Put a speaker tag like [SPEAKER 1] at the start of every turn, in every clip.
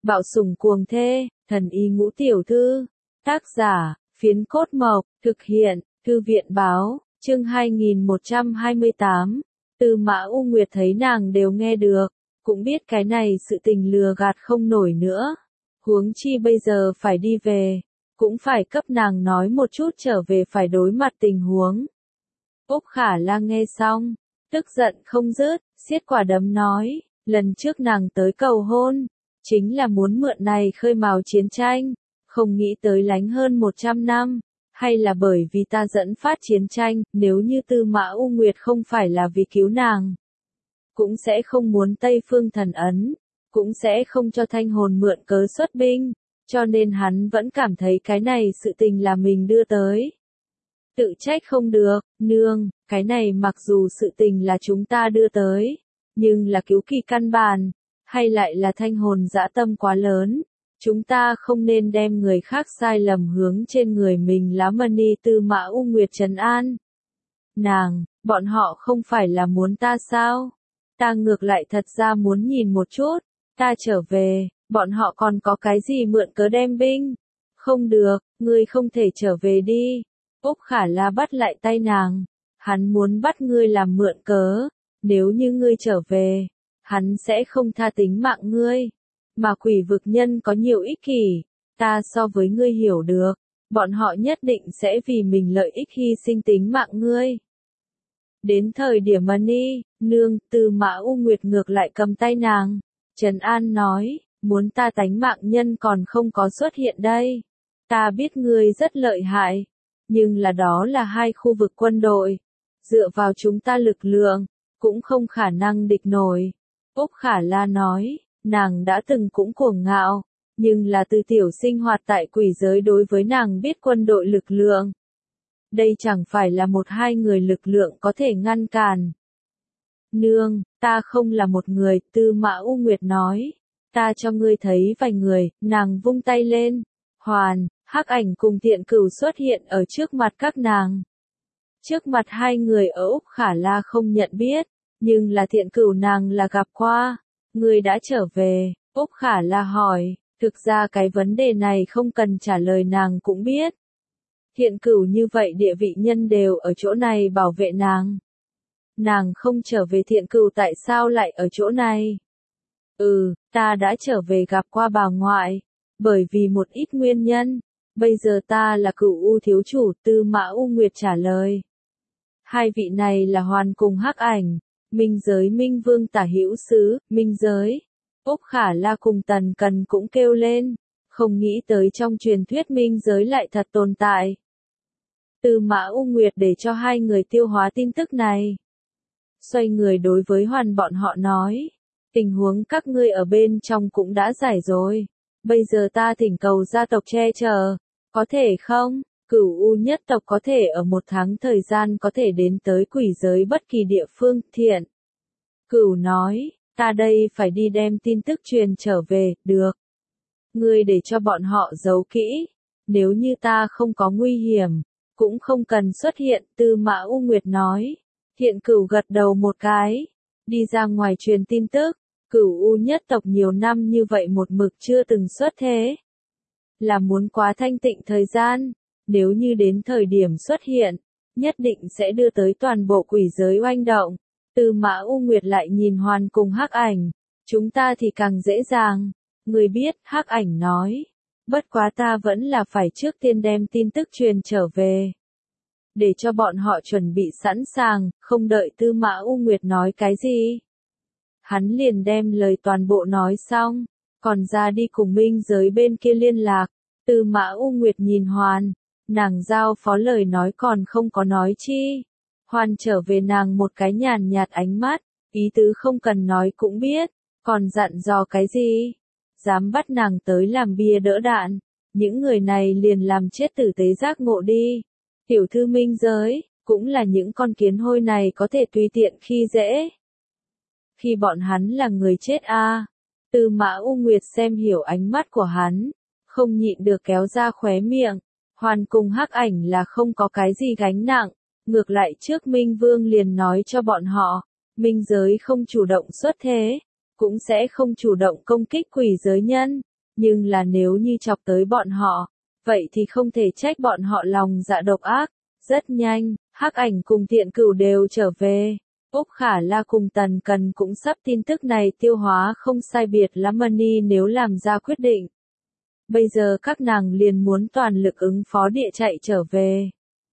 [SPEAKER 1] Bạo sủng cuồng thê, thần y ngũ tiểu thư. Tác giả, Phiến Cốt Mộc, thực hiện, Thư viện báo, chương 2128. Tư Mã U Nguyệt thấy nàng đều nghe được, cũng biết cái này sự tình lừa gạt không nổi nữa. Huống chi bây giờ phải đi về, cũng phải cấp nàng nói một chút trở về phải đối mặt tình huống. Úc Khả La nghe xong, tức giận không dứt, siết quả đấm nói, lần trước nàng tới cầu hôn, chính là muốn mượn này khơi mào chiến tranh, không nghĩ tới lánh hơn 100 năm, hay là bởi vì ta dẫn phát chiến tranh, nếu như Tư Mã U Nguyệt không phải là vì cứu nàng, cũng sẽ không muốn Tây Phương Thần Ấn, cũng sẽ không cho Thanh Hồn mượn cớ xuất binh, cho nên hắn vẫn cảm thấy cái này sự tình là mình đưa tới. Tự trách không được, nương, cái này mặc dù sự tình là chúng ta đưa tới, nhưng là cứu kỳ căn bản, hay lại là Thanh Hồn dã tâm quá lớn, chúng ta không nên đem người khác sai lầm hướng trên người mình lá mani. Tư Mã U Nguyệt trấn an. Nàng, bọn họ không phải là muốn ta sao? Ta ngược lại thật ra muốn nhìn một chút, ta trở về, bọn họ còn có cái gì mượn cớ đem binh? Không được, ngươi không thể trở về đi. Úc Khả La bắt lại tay nàng, hắn muốn bắt ngươi làm mượn cớ, nếu như ngươi trở về, hắn sẽ không tha tính mạng ngươi. Mà quỷ vực nhân có nhiều ích kỷ, ta so với ngươi hiểu được, bọn họ nhất định sẽ vì mình lợi ích hy sinh tính mạng ngươi. Đến thời điểm Mani, nương, Tư Mã U Nguyệt ngược lại cầm tay nàng, trấn an nói, muốn ta tánh mạng nhân còn không có xuất hiện đây. Ta biết ngươi rất lợi hại, nhưng là đó là hai khu vực quân đội, dựa vào chúng ta lực lượng, cũng không khả năng địch nổi. Úc Khả La nói, nàng đã từng cũng cuồng ngạo, nhưng là từ tiểu sinh hoạt tại quỷ giới đối với nàng biết quân đội lực lượng. Đây chẳng phải là một hai người lực lượng có thể ngăn cản. Nương, ta không là một người, Tư Mã U Nguyệt nói, ta cho ngươi thấy vài người, nàng vung tay lên, Hoàn, Hắc Ảnh cùng Tiện Cửu xuất hiện ở trước mặt các nàng. Trước mặt hai người ở Úc Khả La không nhận biết, nhưng là Tiện Cửu nàng là gặp qua. Ngươi đã trở về, Úc Khả La hỏi, thực ra cái vấn đề này không cần trả lời nàng cũng biết. Thiện Cửu như vậy địa vị nhân đều ở chỗ này bảo vệ nàng. Nàng không trở về Thiện Cửu tại sao lại ở chỗ này? Ta đã trở về gặp qua bà ngoại, bởi vì một ít nguyên nhân, bây giờ ta là Cửu U thiếu chủ. Tư Mã U Nguyệt trả lời. Hai vị này là Hoàn cùng Hắc Ảnh, Minh giới Minh Vương tả hữu sứ, Minh giới. Úc Khả La cùng Tần Cần cũng kêu lên, không nghĩ tới trong truyền thuyết Minh giới lại thật tồn tại. Tư Mã U Nguyệt để cho hai người tiêu hóa tin tức này. Xoay người đối với Hoàn bọn họ nói, tình huống các ngươi ở bên trong cũng đã giải rồi. Bây giờ ta thỉnh cầu gia tộc che chở, có thể không? Cửu U nhất tộc có thể ở 1 tháng thời gian có thể đến tới quỷ giới bất kỳ địa phương. Thiện Cửu nói, ta đây phải đi đem tin tức truyền trở về, được. Ngươi để cho bọn họ giấu kỹ, nếu như ta không có nguy hiểm, cũng không cần xuất hiện. Tư Mã U Nguyệt nói. Thiện Cửu gật đầu một cái, đi ra ngoài truyền tin tức. Cửu U nhất tộc nhiều năm như vậy một mực chưa từng xuất thế, là muốn quá thanh tịnh thời gian, nếu như đến thời điểm xuất hiện, nhất định sẽ đưa tới toàn bộ quỷ giới oanh động. Tư Mã U Nguyệt lại nhìn Hoàn cùng Hắc Ảnh, chúng ta thì càng dễ dàng. Người biết, Hắc Ảnh nói, bất quá ta vẫn là phải trước tiên đem tin tức truyền trở về, để cho bọn họ chuẩn bị sẵn sàng. Không đợi Tư Mã U Nguyệt nói cái gì, hắn liền đem lời toàn bộ nói xong, còn ra đi cùng Minh giới bên kia liên lạc. Tư Mã U Nguyệt nhìn Hoàn, nàng giao phó lời nói còn không có nói chi. Hoàn trở về nàng một cái nhàn nhạt ánh mắt, ý tứ không cần nói cũng biết, còn dặn dò cái gì? Dám bắt nàng tới làm bia đỡ đạn, những người này liền làm chết tử tế giác ngộ đi. Tiểu thư Minh giới, cũng là những con kiến hôi này có thể tùy tiện khi dễ. Khi bọn hắn là người chết a. Tư Mã U Nguyệt xem hiểu ánh mắt của hắn, không nhịn được kéo ra khóe miệng. Hoàn cùng Hắc Ảnh là không có cái gì gánh nặng, ngược lại trước Minh Vương liền nói cho bọn họ, Minh giới không chủ động xuất thế, cũng sẽ không chủ động công kích quỷ giới nhân, nhưng là nếu như chọc tới bọn họ, vậy thì không thể trách bọn họ lòng dạ độc ác. Rất nhanh, Hắc Ảnh cùng Thiện Cửu đều trở về. Úc Khả La cùng Tần Cần cũng sắp tin tức này tiêu hóa không sai biệt lắm Mani nếu làm ra quyết định. Bây giờ các nàng liền muốn toàn lực ứng phó địa chạy trở về.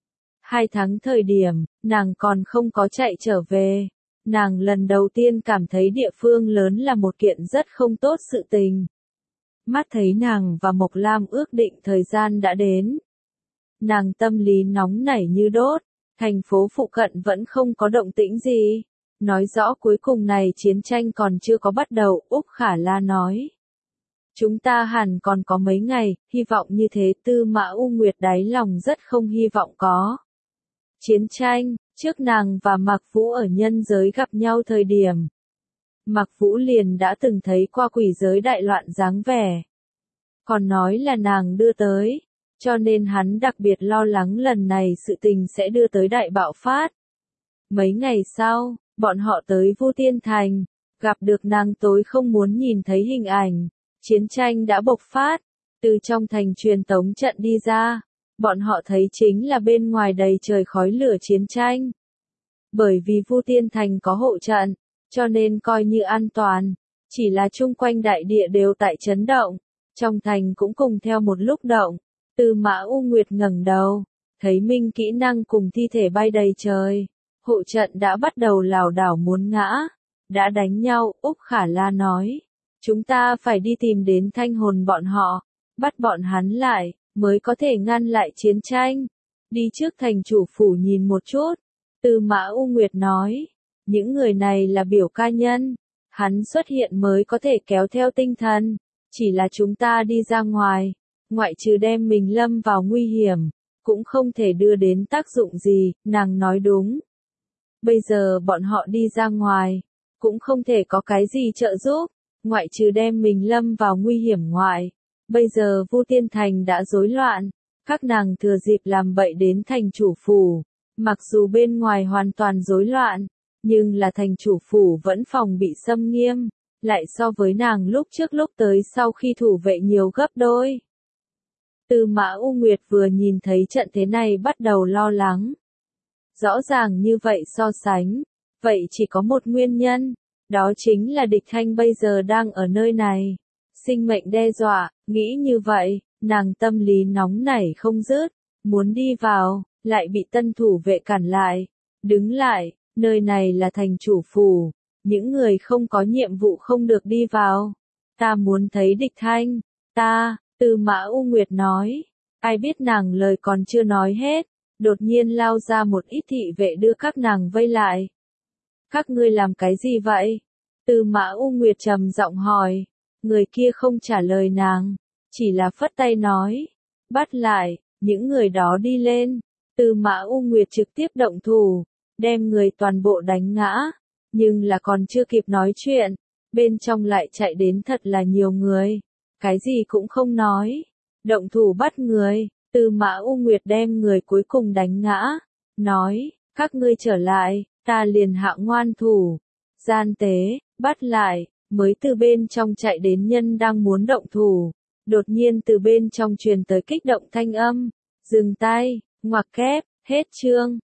[SPEAKER 1] 2 tháng thời điểm, nàng còn không có chạy trở về. Nàng lần đầu tiên cảm thấy địa phương lớn là một kiện rất không tốt sự tình. Mắt thấy nàng và Mộc Lam ước định thời gian đã đến. Nàng tâm lý nóng nảy như đốt, thành phố phụ cận vẫn không có động tĩnh gì. Nói rõ cuối cùng này chiến tranh còn chưa có bắt đầu, Úc Khả La nói. Chúng ta hẳn còn có mấy ngày, hy vọng như thế. Tư Mã U Nguyệt đáy lòng rất không hy vọng có chiến tranh. Trước nàng và Mạc Vũ ở nhân giới gặp nhau thời điểm, Mạc Vũ liền đã từng thấy qua quỷ giới đại loạn dáng vẻ. Còn nói là nàng đưa tới, cho nên hắn đặc biệt lo lắng lần này sự tình sẽ đưa tới đại bạo phát. Mấy ngày sau, bọn họ tới Vu Tiên Thành, gặp được nàng tối không muốn nhìn thấy hình ảnh. Chiến tranh đã bộc phát, từ trong thành truyền tống trận đi ra, bọn họ thấy chính là bên ngoài đầy trời khói lửa chiến tranh. Bởi vì Vu Tiên Thành có hộ trận, cho nên coi như an toàn, chỉ là chung quanh đại địa đều tại chấn động, trong thành cũng cùng theo một lúc động. Tư Mã U Nguyệt ngẩng đầu, thấy minh kỹ năng cùng thi thể bay đầy trời, hộ trận đã bắt đầu lảo đảo muốn ngã, đã đánh nhau. Úc Khả La nói. Chúng ta phải đi tìm đến thanh hồn bọn họ, bắt bọn hắn lại, mới có thể ngăn lại chiến tranh. Đi trước thành chủ phủ nhìn một chút. Tư Mã U Nguyệt nói, những người này là biểu ca nhân, hắn xuất hiện mới có thể kéo theo tinh thần, chỉ là chúng ta đi ra ngoài, ngoại trừ đem mình lâm vào nguy hiểm, cũng không thể đưa đến tác dụng gì. Nàng nói đúng. Bây giờ bọn họ đi ra ngoài, cũng không thể có cái gì trợ giúp. Ngoại trừ đem mình lâm vào nguy hiểm ngoại, bây giờ Vu Tiên Thành đã rối loạn, các nàng thừa dịp làm bậy đến thành chủ phủ, mặc dù bên ngoài hoàn toàn rối loạn, nhưng là thành chủ phủ vẫn phòng bị xâm nghiêm, lại so với nàng lúc trước lúc tới sau khi thủ vệ nhiều gấp đôi. Tư Mã U Nguyệt vừa nhìn thấy trận thế này bắt đầu lo lắng. Rõ ràng như vậy so sánh, vậy chỉ có một nguyên nhân. Đó chính là địch thanh bây giờ đang ở nơi này. Sinh mệnh đe dọa, nghĩ như vậy, nàng tâm lý nóng nảy không dứt, muốn đi vào, lại bị tân thủ vệ cản lại. Đứng lại, nơi này là thành chủ phủ, những người không có nhiệm vụ không được đi vào. Ta muốn thấy địch thanh, Tư Mã U Nguyệt nói. Ai biết nàng lời còn chưa nói hết, đột nhiên lao ra một ít thị vệ đưa các nàng vây lại. Các ngươi làm cái gì vậy? Tư Mã U Nguyệt trầm giọng hỏi. Người kia không trả lời nàng, chỉ là phất tay nói. Bắt lại, những người đó đi lên. Tư Mã U Nguyệt trực tiếp động thủ, đem người toàn bộ đánh ngã. Nhưng là còn chưa kịp nói chuyện, bên trong lại chạy đến thật là nhiều người. Cái gì cũng không nói. Động thủ bắt người, Tư Mã U Nguyệt đem người cuối cùng đánh ngã. Nói, các ngươi trở lại, ta liền hạ ngoan thủ. Gian tế, bắt lại, mới từ bên trong chạy đến nhân đang muốn động thủ. Đột nhiên từ bên trong truyền tới kích động thanh âm. Dừng tay, ngoặc kép, hết chương.